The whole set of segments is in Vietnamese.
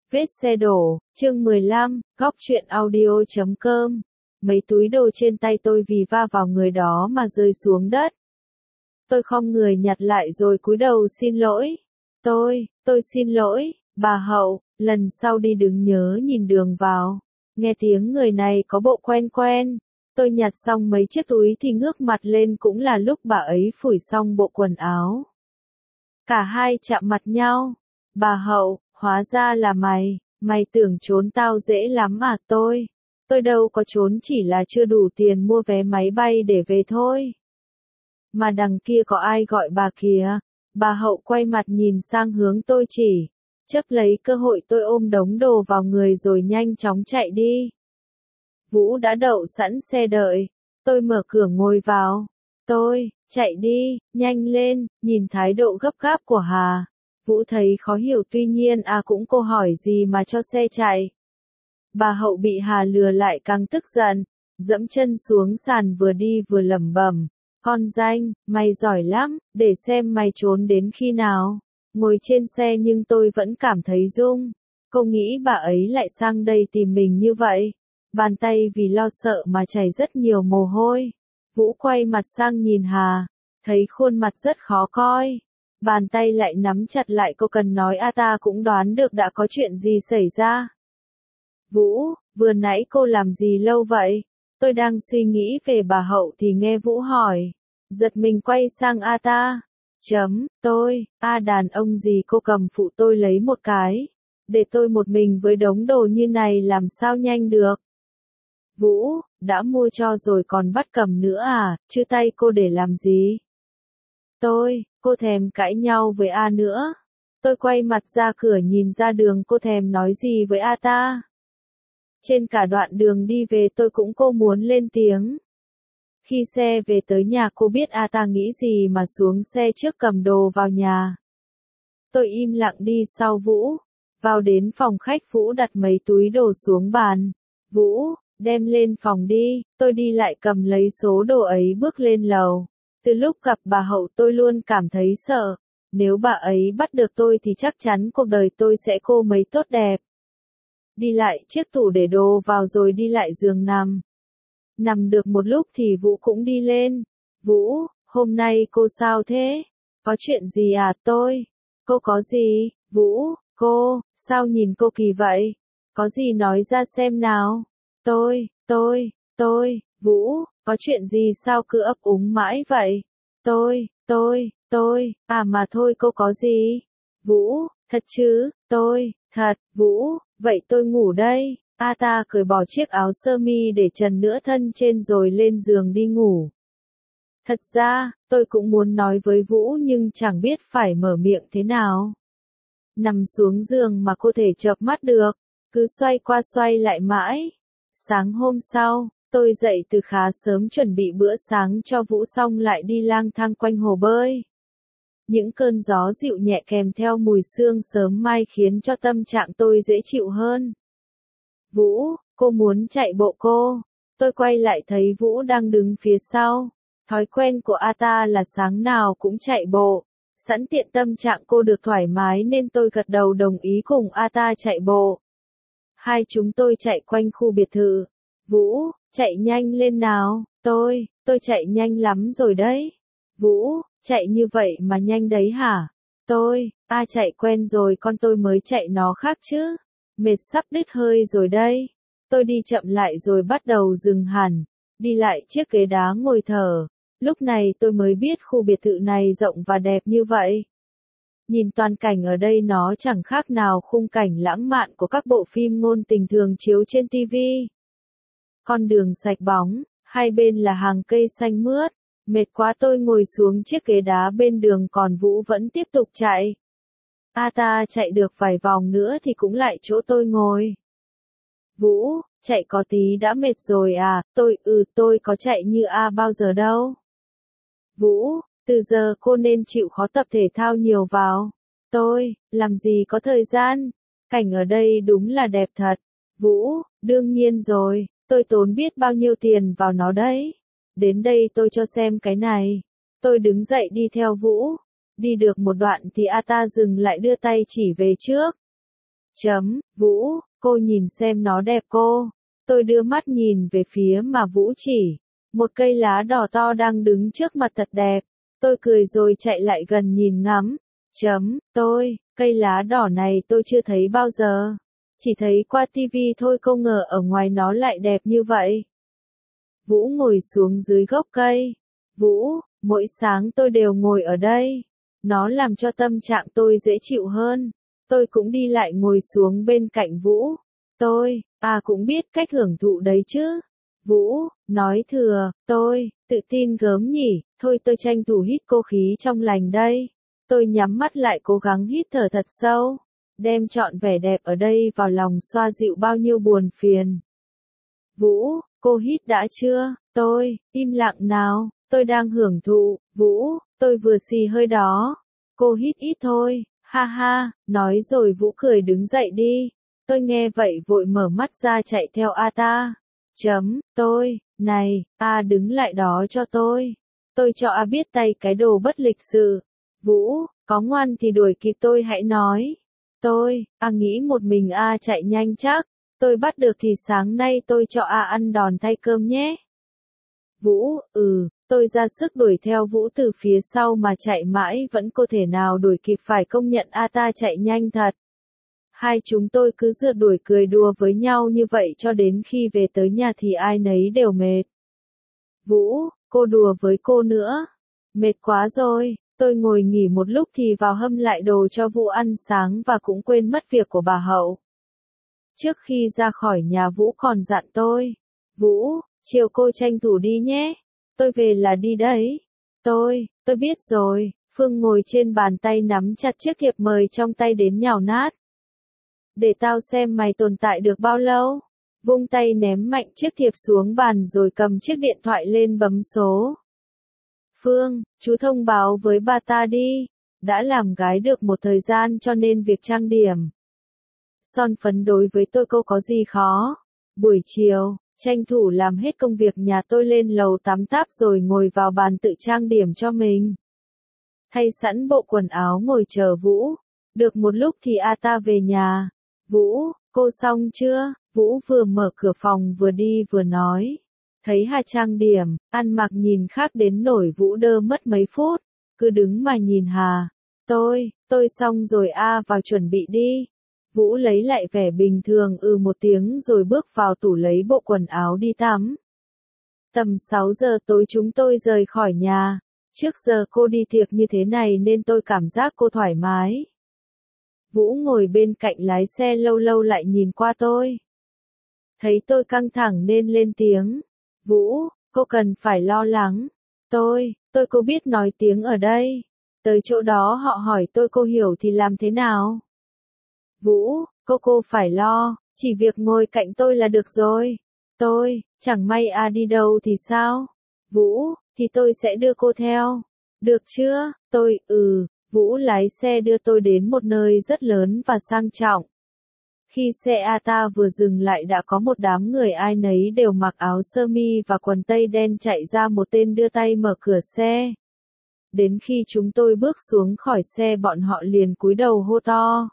Vết xe đổ, chương 15, góc truyện audio.com. Mấy túi đồ trên tay tôi vì va vào người đó mà rơi xuống đất. Tôi khom người nhặt lại rồi cúi đầu xin lỗi. Tôi xin lỗi, bà Hậu, lần sau đi đừng nhớ nhìn đường vào. Nghe tiếng người này có bộ quen quen. Tôi nhặt xong mấy chiếc túi thì ngước mặt lên cũng là lúc bà ấy phủi xong bộ quần áo. Cả hai chạm mặt nhau. Bà Hậu, hóa ra là mày tưởng trốn tao dễ lắm à? Tôi đâu có trốn, chỉ là chưa đủ tiền mua vé máy bay để về thôi. Mà đằng kia có ai gọi bà kìa? Bà Hậu quay mặt nhìn sang hướng tôi chỉ. Chấp lấy cơ hội tôi ôm đống đồ vào người rồi nhanh chóng chạy đi. Vũ đã đậu sẵn xe đợi. Tôi mở cửa ngồi vào. Chạy đi, nhanh lên, nhìn thái độ gấp gáp của Hà. Vũ thấy khó hiểu, tuy nhiên cũng cô hỏi gì mà cho xe chạy. Bà Hậu bị Hà lừa lại càng tức giận, dẫm chân xuống sàn vừa đi vừa lẩm bẩm, con danh, mày giỏi lắm, để xem mày trốn đến khi nào. Ngồi trên xe nhưng tôi vẫn cảm thấy rung. Cô nghĩ bà ấy lại sang đây tìm mình như vậy. Bàn tay vì lo sợ mà chảy rất nhiều mồ hôi. Vũ quay mặt sang nhìn Hà, thấy khuôn mặt rất khó coi. Bàn tay lại nắm chặt lại. Cô cần nói ta cũng đoán được đã có chuyện gì xảy ra. Vũ, vừa nãy cô làm gì lâu vậy? Tôi đang suy nghĩ về bà Hậu thì nghe Vũ hỏi. Giật mình quay sang ta. Đàn ông gì, cô cầm phụ tôi lấy một cái. Để tôi một mình với đống đồ như này làm sao nhanh được. Vũ, đã mua cho rồi còn bắt cầm nữa à, chứ tay cô để làm gì? Cô thèm cãi nhau với nữa. Tôi quay mặt ra cửa nhìn ra đường, cô thèm nói gì với ta. Trên cả đoạn đường đi về tôi cũng cô muốn lên tiếng. Khi xe về tới nhà cô biết ta nghĩ gì mà xuống xe trước cầm đồ vào nhà. Tôi im lặng đi sau Vũ. Vào đến phòng khách, Vũ đặt mấy túi đồ xuống bàn. Vũ, đem lên phòng đi. Tôi đi lại cầm lấy số đồ ấy bước lên lầu. Từ lúc gặp bà Hậu tôi luôn cảm thấy sợ. Nếu bà ấy bắt được tôi thì chắc chắn cuộc đời tôi sẽ cô mấy tốt đẹp. Đi lại chiếc tủ để đồ vào rồi đi lại giường nằm. Nằm được một lúc thì Vũ cũng đi lên. Vũ, hôm nay cô sao thế? Có chuyện gì à? Cô có gì? Vũ, sao nhìn cô kỳ vậy? Có gì nói ra xem nào? Vũ, có chuyện gì sao cứ ấp úng mãi vậy? Mà thôi, cô có gì? Vũ, thật chứ? Thật. Vũ, vậy tôi ngủ đây. Ta cởi bỏ chiếc áo sơ mi để trần nửa thân trên rồi lên giường đi ngủ. Thật ra, tôi cũng muốn nói với Vũ nhưng chẳng biết phải mở miệng thế nào. Nằm xuống giường mà cô thể chợp mắt được, cứ xoay qua xoay lại mãi. Sáng hôm sau, tôi dậy từ khá sớm chuẩn bị bữa sáng cho Vũ xong lại đi lang thang quanh hồ bơi. Những cơn gió dịu nhẹ kèm theo mùi sương sớm mai khiến cho tâm trạng tôi dễ chịu hơn. Vũ, cô muốn chạy bộ cô. Tôi quay lại thấy Vũ đang đứng phía sau. Thói quen của ta là sáng nào cũng chạy bộ. Sẵn tiện tâm trạng cô được thoải mái nên tôi gật đầu đồng ý cùng ta chạy bộ. Hai chúng tôi chạy quanh khu biệt thự. Vũ, chạy nhanh lên nào. Tôi chạy nhanh lắm rồi đấy. Vũ, chạy như vậy mà nhanh đấy hả? Chạy quen rồi con, tôi mới chạy nó khác chứ. Mệt sắp đứt hơi rồi đây. Tôi đi chậm lại rồi bắt đầu dừng hẳn. Đi lại chiếc ghế đá ngồi thở. Lúc này tôi mới biết khu biệt thự này rộng và đẹp như vậy. Nhìn toàn cảnh ở đây nó chẳng khác nào khung cảnh lãng mạn của các bộ phim ngôn tình thường chiếu trên TV. Con đường sạch bóng, hai bên là hàng cây xanh mướt. Mệt quá tôi ngồi xuống chiếc ghế đá bên đường, còn Vũ vẫn tiếp tục chạy. Ta chạy được vài vòng nữa thì cũng lại chỗ tôi ngồi. Vũ, chạy có tí đã mệt rồi à? Tôi có chạy như bao giờ đâu. Vũ, từ giờ cô nên chịu khó tập thể thao nhiều vào. Làm gì có thời gian. Cảnh ở đây đúng là đẹp thật. Vũ, đương nhiên rồi, tôi tốn biết bao nhiêu tiền vào nó đấy. Đến đây tôi cho xem cái này. Tôi đứng dậy đi theo Vũ. Đi được một đoạn thì ta dừng lại đưa tay chỉ về trước. Vũ, cô nhìn xem nó đẹp cô. Tôi đưa mắt nhìn về phía mà Vũ chỉ. Một cây lá đỏ to đang đứng trước mặt thật đẹp. Tôi cười rồi chạy lại gần nhìn ngắm. Cây lá đỏ này tôi chưa thấy bao giờ. Chỉ thấy qua tivi thôi, không ngờ ở ngoài nó lại đẹp như vậy. Vũ ngồi xuống dưới gốc cây. Vũ, mỗi sáng tôi đều ngồi ở đây. Nó làm cho tâm trạng tôi dễ chịu hơn. Tôi cũng đi lại ngồi xuống bên cạnh Vũ. Tôi, cũng biết cách hưởng thụ đấy chứ. Vũ, nói thừa, tôi, tự tin gớm nhỉ, thôi tôi tranh thủ hít cô khí trong lành đây. Tôi nhắm mắt lại cố gắng hít thở thật sâu, đem trọn vẻ đẹp ở đây vào lòng xoa dịu bao nhiêu buồn phiền. Vũ, cô hít đã chưa? Tôi, im lặng nào, tôi đang hưởng thụ. Vũ, tôi vừa xì hơi đó. Cô hít ít thôi, ha ha, nói rồi Vũ cười đứng dậy đi. Tôi nghe vậy vội mở mắt ra chạy theo ta. Này, đứng lại đó cho tôi. Tôi cho biết tay cái đồ bất lịch sự. Vũ, có ngoan thì đuổi kịp tôi hãy nói. Tôi, nghĩ một mình chạy nhanh chắc. Tôi bắt được thì sáng nay tôi cho ăn đòn thay cơm nhé. Vũ, tôi ra sức đuổi theo Vũ từ phía sau mà chạy mãi vẫn không thể nào đuổi kịp, phải công nhận ta chạy nhanh thật. Hai chúng tôi cứ rượt đuổi cười đùa với nhau như vậy cho đến khi về tới nhà thì ai nấy đều mệt. Vũ, cô đùa với cô nữa. Mệt quá rồi, tôi ngồi nghỉ một lúc thì vào hâm lại đồ cho Vũ ăn sáng và cũng quên mất việc của bà Hậu. Trước khi ra khỏi nhà Vũ còn dặn tôi. Vũ, chiều cô tranh thủ đi nhé. Tôi về là đi đấy. Tôi biết rồi. Phương ngồi trên bàn tay nắm chặt chiếc thiệp mời trong tay đến nhào nát. Để tao xem mày tồn tại được bao lâu. Vung tay ném mạnh chiếc thiệp xuống bàn rồi cầm chiếc điện thoại lên bấm số. Phương, chú thông báo với bà ta đi. Đã làm gái được một thời gian cho nên việc trang điểm, son phấn đối với tôi cô có gì khó. Buổi chiều, tranh thủ làm hết công việc nhà tôi lên lầu tắm táp rồi ngồi vào bàn tự trang điểm cho mình. Thay sẵn bộ quần áo ngồi chờ Vũ. Được một lúc thì ta về nhà. Vũ, cô xong chưa? Vũ vừa mở cửa phòng vừa đi vừa nói. Thấy trang điểm, ăn mặc nhìn khác đến nổi Vũ đơ mất mấy phút. Cứ đứng mà nhìn tôi xong rồi vào chuẩn bị đi. Vũ lấy lại vẻ bình thường một tiếng rồi bước vào tủ lấy bộ quần áo đi tắm. Tầm 6 giờ tối chúng tôi rời khỏi nhà. Trước giờ cô đi tiệc như thế này nên tôi cảm giác cô thoải mái. Vũ ngồi bên cạnh lái xe lâu lâu lại nhìn qua tôi. Thấy tôi căng thẳng nên lên tiếng. Vũ, cô cần phải lo lắng. Tôi cô biết nói tiếng ở đây. Tới chỗ đó họ hỏi tôi cô hiểu thì làm thế nào? Vũ, cô phải lo, chỉ việc ngồi cạnh tôi là được rồi. Tôi, chẳng may đi đâu thì sao? Vũ, thì tôi sẽ đưa cô theo. Được chưa? Tôi, Vũ lái xe đưa tôi đến một nơi rất lớn và sang trọng. Khi xe ta vừa dừng lại đã có một đám người ai nấy đều mặc áo sơ mi và quần tây đen chạy ra, một tên đưa tay mở cửa xe. Đến khi chúng tôi bước xuống khỏi xe bọn họ liền cúi đầu hô to.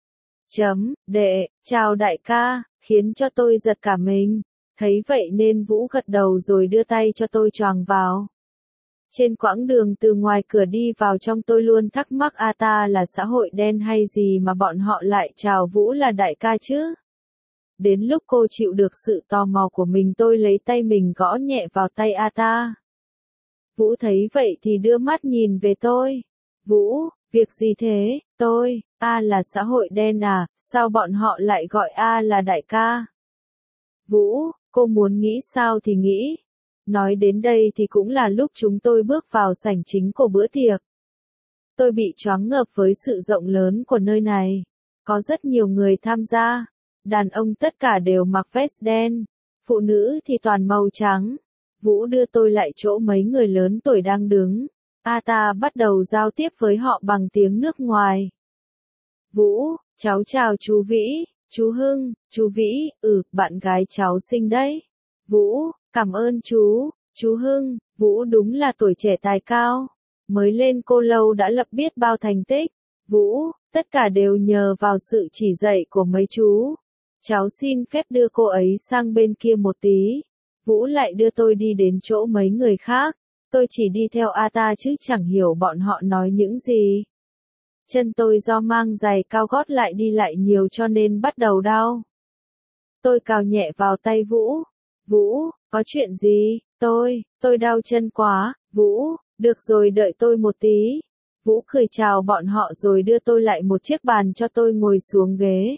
Đệ, chào đại ca, khiến cho tôi giật cả mình. Thấy vậy nên Vũ gật đầu rồi đưa tay cho tôi choàng vào. Trên quãng đường từ ngoài cửa đi vào trong tôi luôn thắc mắc ta là xã hội đen hay gì mà bọn họ lại chào Vũ là đại ca chứ? Đến lúc cô chịu được sự tò mò của mình tôi lấy tay mình gõ nhẹ vào tay ta. Vũ thấy vậy thì đưa mắt nhìn về tôi. Vũ, việc gì thế? Tôi, là xã hội đen à, sao bọn họ lại gọi là đại ca? Vũ, cô muốn nghĩ sao thì nghĩ. Nói đến đây thì cũng là lúc chúng tôi bước vào sảnh chính của bữa tiệc. Tôi bị choáng ngợp với sự rộng lớn của nơi này. Có rất nhiều người tham gia. Đàn ông tất cả đều mặc vest đen. Phụ nữ thì toàn màu trắng. Vũ đưa tôi lại chỗ mấy người lớn tuổi đang đứng. Ta bắt đầu giao tiếp với họ bằng tiếng nước ngoài. Vũ, cháu chào chú Vĩ, chú Hưng, chú Vĩ, bạn gái cháu xinh đấy. Vũ, cảm ơn chú Hưng, Vũ đúng là tuổi trẻ tài cao. Mới lên cô lâu đã lập biết bao thành tích. Vũ, Tất cả đều nhờ vào sự chỉ dạy của mấy chú. Cháu xin phép đưa cô ấy sang bên kia một tí. Vũ lại đưa tôi đi đến chỗ mấy người khác. Tôi chỉ đi theo Ata chứ chẳng hiểu bọn họ nói những gì. Chân tôi do mang giày cao gót lại đi lại nhiều cho nên bắt đầu đau. Tôi cào nhẹ vào tay Vũ. Vũ, có chuyện gì? Tôi đau chân quá. Vũ, được rồi đợi tôi một tí. Vũ cười chào bọn họ rồi đưa tôi lại một chiếc bàn cho tôi ngồi xuống ghế.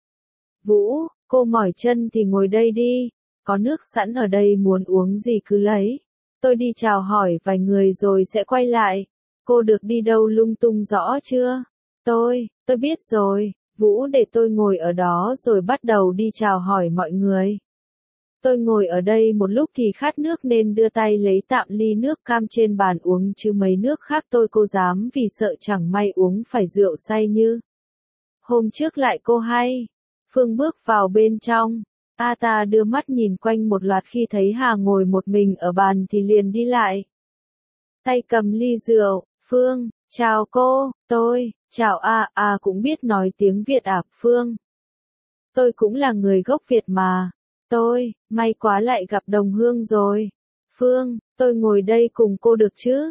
Vũ, cô mỏi chân thì ngồi đây đi. Có nước sẵn ở đây muốn uống gì cứ lấy. Tôi đi chào hỏi vài người rồi sẽ quay lại. Cô được đi đâu lung tung rõ chưa? Tôi biết rồi. Vũ để tôi ngồi ở đó rồi bắt đầu đi chào hỏi mọi người. Tôi ngồi ở đây một lúc thì khát nước nên đưa tay lấy tạm ly nước cam trên bàn uống chứ mấy nước khác tôi cô dám vì sợ chẳng may uống phải rượu say như. Hôm trước lại cô hay. Phương bước vào bên trong. Ata đưa mắt nhìn quanh một loạt khi thấy Hà ngồi một mình ở bàn thì liền đi lại. Tay cầm ly rượu. Phương, chào cô, chào cũng biết nói tiếng Việt à, Phương. Tôi cũng là người gốc Việt mà. May quá lại gặp đồng hương rồi. Phương, tôi ngồi đây cùng cô được chứ?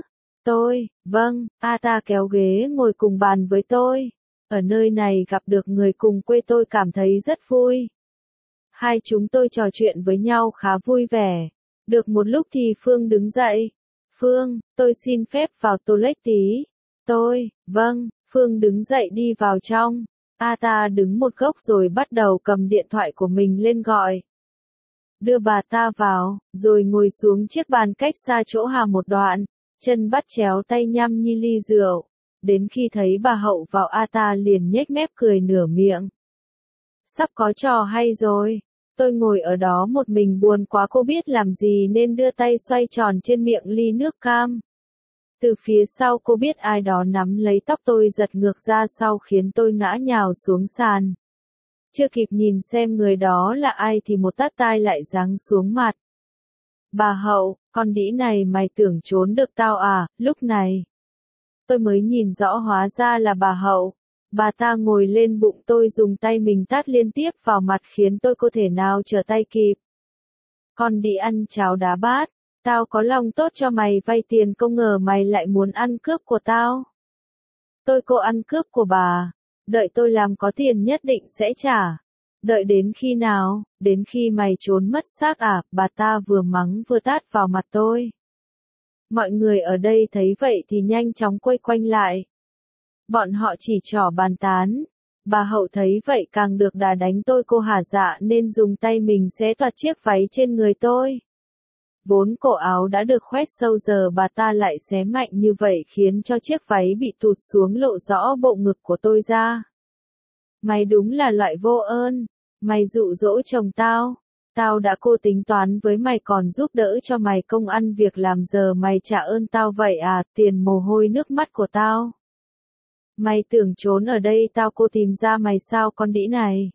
Vâng, Ata kéo ghế ngồi cùng bàn với tôi. Ở nơi này gặp được người cùng quê tôi cảm thấy rất vui. Hai chúng tôi trò chuyện với nhau khá vui vẻ. Được một lúc thì Phương đứng dậy. Phương, tôi xin phép vào toilet tí. Vâng, Phương đứng dậy đi vào trong. Ata đứng một góc rồi bắt đầu cầm điện thoại của mình lên gọi. Đưa bà ta vào, rồi ngồi xuống chiếc bàn cách xa chỗ Hà một đoạn, chân bắt chéo tay nhăm nhi ly rượu. Đến khi thấy bà Hậu vào Ata liền nhếch mép cười nửa miệng. Sắp có trò hay rồi. Tôi ngồi ở đó một mình buồn quá cô biết làm gì nên đưa tay xoay tròn trên miệng ly nước cam. Từ phía sau cô biết ai đó nắm lấy tóc tôi giật ngược ra sau khiến tôi ngã nhào xuống sàn. Chưa kịp nhìn xem người đó là ai thì một tát tai lại giáng xuống mặt. Bà Hậu, con đĩ này mày tưởng trốn được tao à, lúc này. Tôi mới nhìn rõ hóa ra là bà Hậu. Bà ta ngồi lên bụng tôi dùng tay mình tát liên tiếp vào mặt khiến tôi có thể nào trở tay kịp. Con đĩ ăn cháo đá bát, tao có lòng tốt cho mày vay tiền không ngờ mày lại muốn ăn cướp của tao. Cô ăn cướp của bà. Đợi tôi làm có tiền nhất định sẽ trả. Đợi đến khi nào? Đến khi mày trốn mất xác à? Bà ta vừa mắng vừa tát vào mặt tôi. Mọi người ở đây thấy vậy thì nhanh chóng quay quanh lại. Bọn họ chỉ trỏ bàn tán. Bà Hậu thấy vậy càng được đà đánh tôi cô hả dạ nên dùng tay mình xé toạc chiếc váy trên người tôi. Vốn cổ áo đã được khoét sâu giờ bà ta lại xé mạnh như vậy khiến cho chiếc váy bị tụt xuống lộ rõ bộ ngực của tôi ra. Mày đúng là loại vô ơn. Mày dụ dỗ chồng tao. Tao đã cố tính toán với mày còn giúp đỡ cho mày công ăn việc làm giờ mày trả ơn tao vậy à, tiền mồ hôi nước mắt của tao. Mày tưởng trốn ở đây tao cô tìm ra mày sao con đĩ này.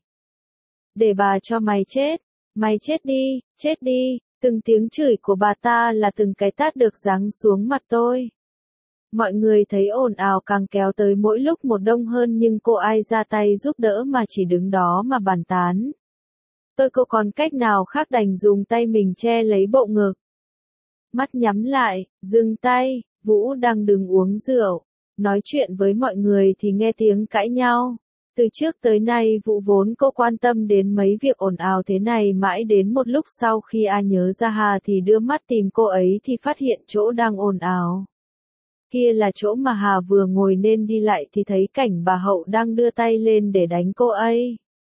Để bà cho mày chết. Mày chết đi. Từng tiếng chửi của bà ta là từng cái tát được giáng xuống mặt tôi. Mọi người thấy ồn ào càng kéo tới mỗi lúc một đông hơn nhưng cô ai ra tay giúp đỡ mà chỉ đứng đó mà bàn tán. Cô còn cách nào khác đành dùng tay mình che lấy bộ ngực. Mắt nhắm lại, dừng tay, Vũ đang đứng uống rượu. Nói chuyện với mọi người thì nghe tiếng cãi nhau. Từ trước tới nay Vũ vốn cô quan tâm đến mấy việc ồn ào thế này mãi đến một lúc sau khi nhớ ra Hà thì đưa mắt tìm cô ấy thì phát hiện chỗ đang ồn ào. Kia là chỗ mà Hà vừa ngồi nên đi lại thì thấy cảnh bà Hậu đang đưa tay lên để đánh cô ấy.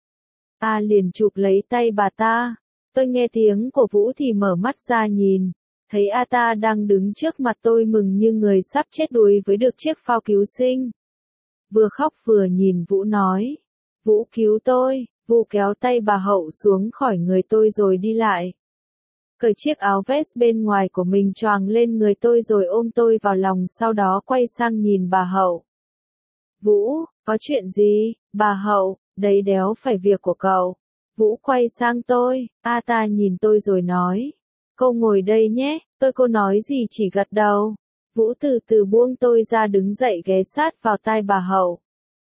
Liền chụp lấy tay bà ta. Tôi nghe tiếng của Vũ thì mở mắt ra nhìn. Thấy ta đang đứng trước mặt tôi mừng như người sắp chết đuối với được chiếc phao cứu sinh. Vừa khóc vừa nhìn Vũ nói. Vũ cứu tôi. Vũ kéo tay bà Hậu xuống khỏi người tôi rồi đi lại. Cởi chiếc áo vest bên ngoài của mình choàng lên người tôi rồi ôm tôi vào lòng sau đó quay sang nhìn bà Hậu. Vũ, có chuyện gì? Bà Hậu, đấy đéo phải việc của cậu. Vũ quay sang tôi, ta nhìn tôi rồi nói. Cô ngồi đây nhé, cô nói gì chỉ gật đầu. Vũ từ từ buông tôi ra đứng dậy ghé sát vào tai bà Hậu.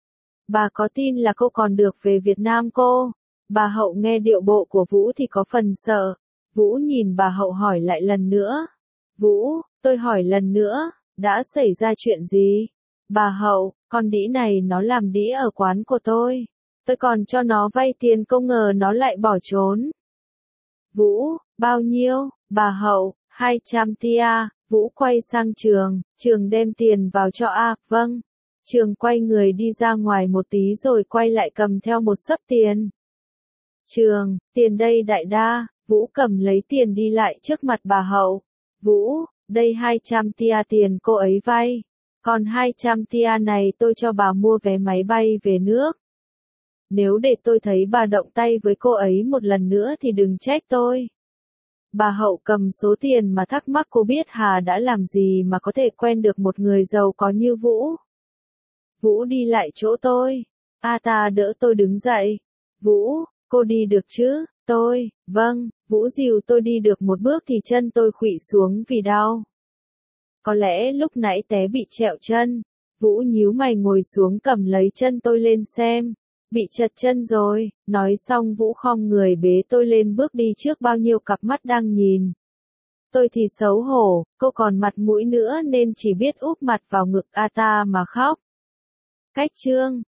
Bà có tin là cô còn được về Việt Nam cô? Bà Hậu nghe điệu bộ của Vũ thì có phần sợ. Vũ nhìn bà Hậu hỏi lại lần nữa. Vũ, tôi hỏi lần nữa, đã xảy ra chuyện gì? Bà Hậu, con đĩ này nó làm đĩ ở quán của tôi. Tôi còn cho nó vay tiền không ngờ nó lại bỏ trốn. Vũ, bao nhiêu? Bà Hậu, 200 tia. Vũ quay sang Trường đem tiền vào cho A, vâng. Trường quay người đi ra ngoài một tí rồi quay lại cầm theo một xấp tiền. Trường, tiền đây đại đa. Vũ cầm lấy tiền đi lại trước mặt bà Hậu. Vũ, đây 200 tia tiền cô ấy vay. Còn 200 tia này tôi cho bà mua vé máy bay về nước. Nếu để tôi thấy bà động tay với cô ấy một lần nữa thì đừng trách tôi. Bà Hậu cầm số tiền mà thắc mắc cô biết Hà đã làm gì mà có thể quen được một người giàu có như Vũ. Vũ đi lại chỗ tôi. Ta đỡ tôi đứng dậy. Vũ, cô đi được chứ? Tôi, vâng. Vũ dìu tôi đi được một bước thì chân tôi khuỵu xuống vì đau. Có lẽ lúc nãy té bị trẹo chân. Vũ nhíu mày ngồi xuống cầm lấy chân tôi lên xem. Bị trật chân rồi. Nói xong Vũ khom người bế tôi lên bước đi trước bao nhiêu cặp mắt đang nhìn. Tôi thì xấu hổ, cô còn mặt mũi nữa nên chỉ biết úp mặt vào ngực ta mà khóc. Cách chương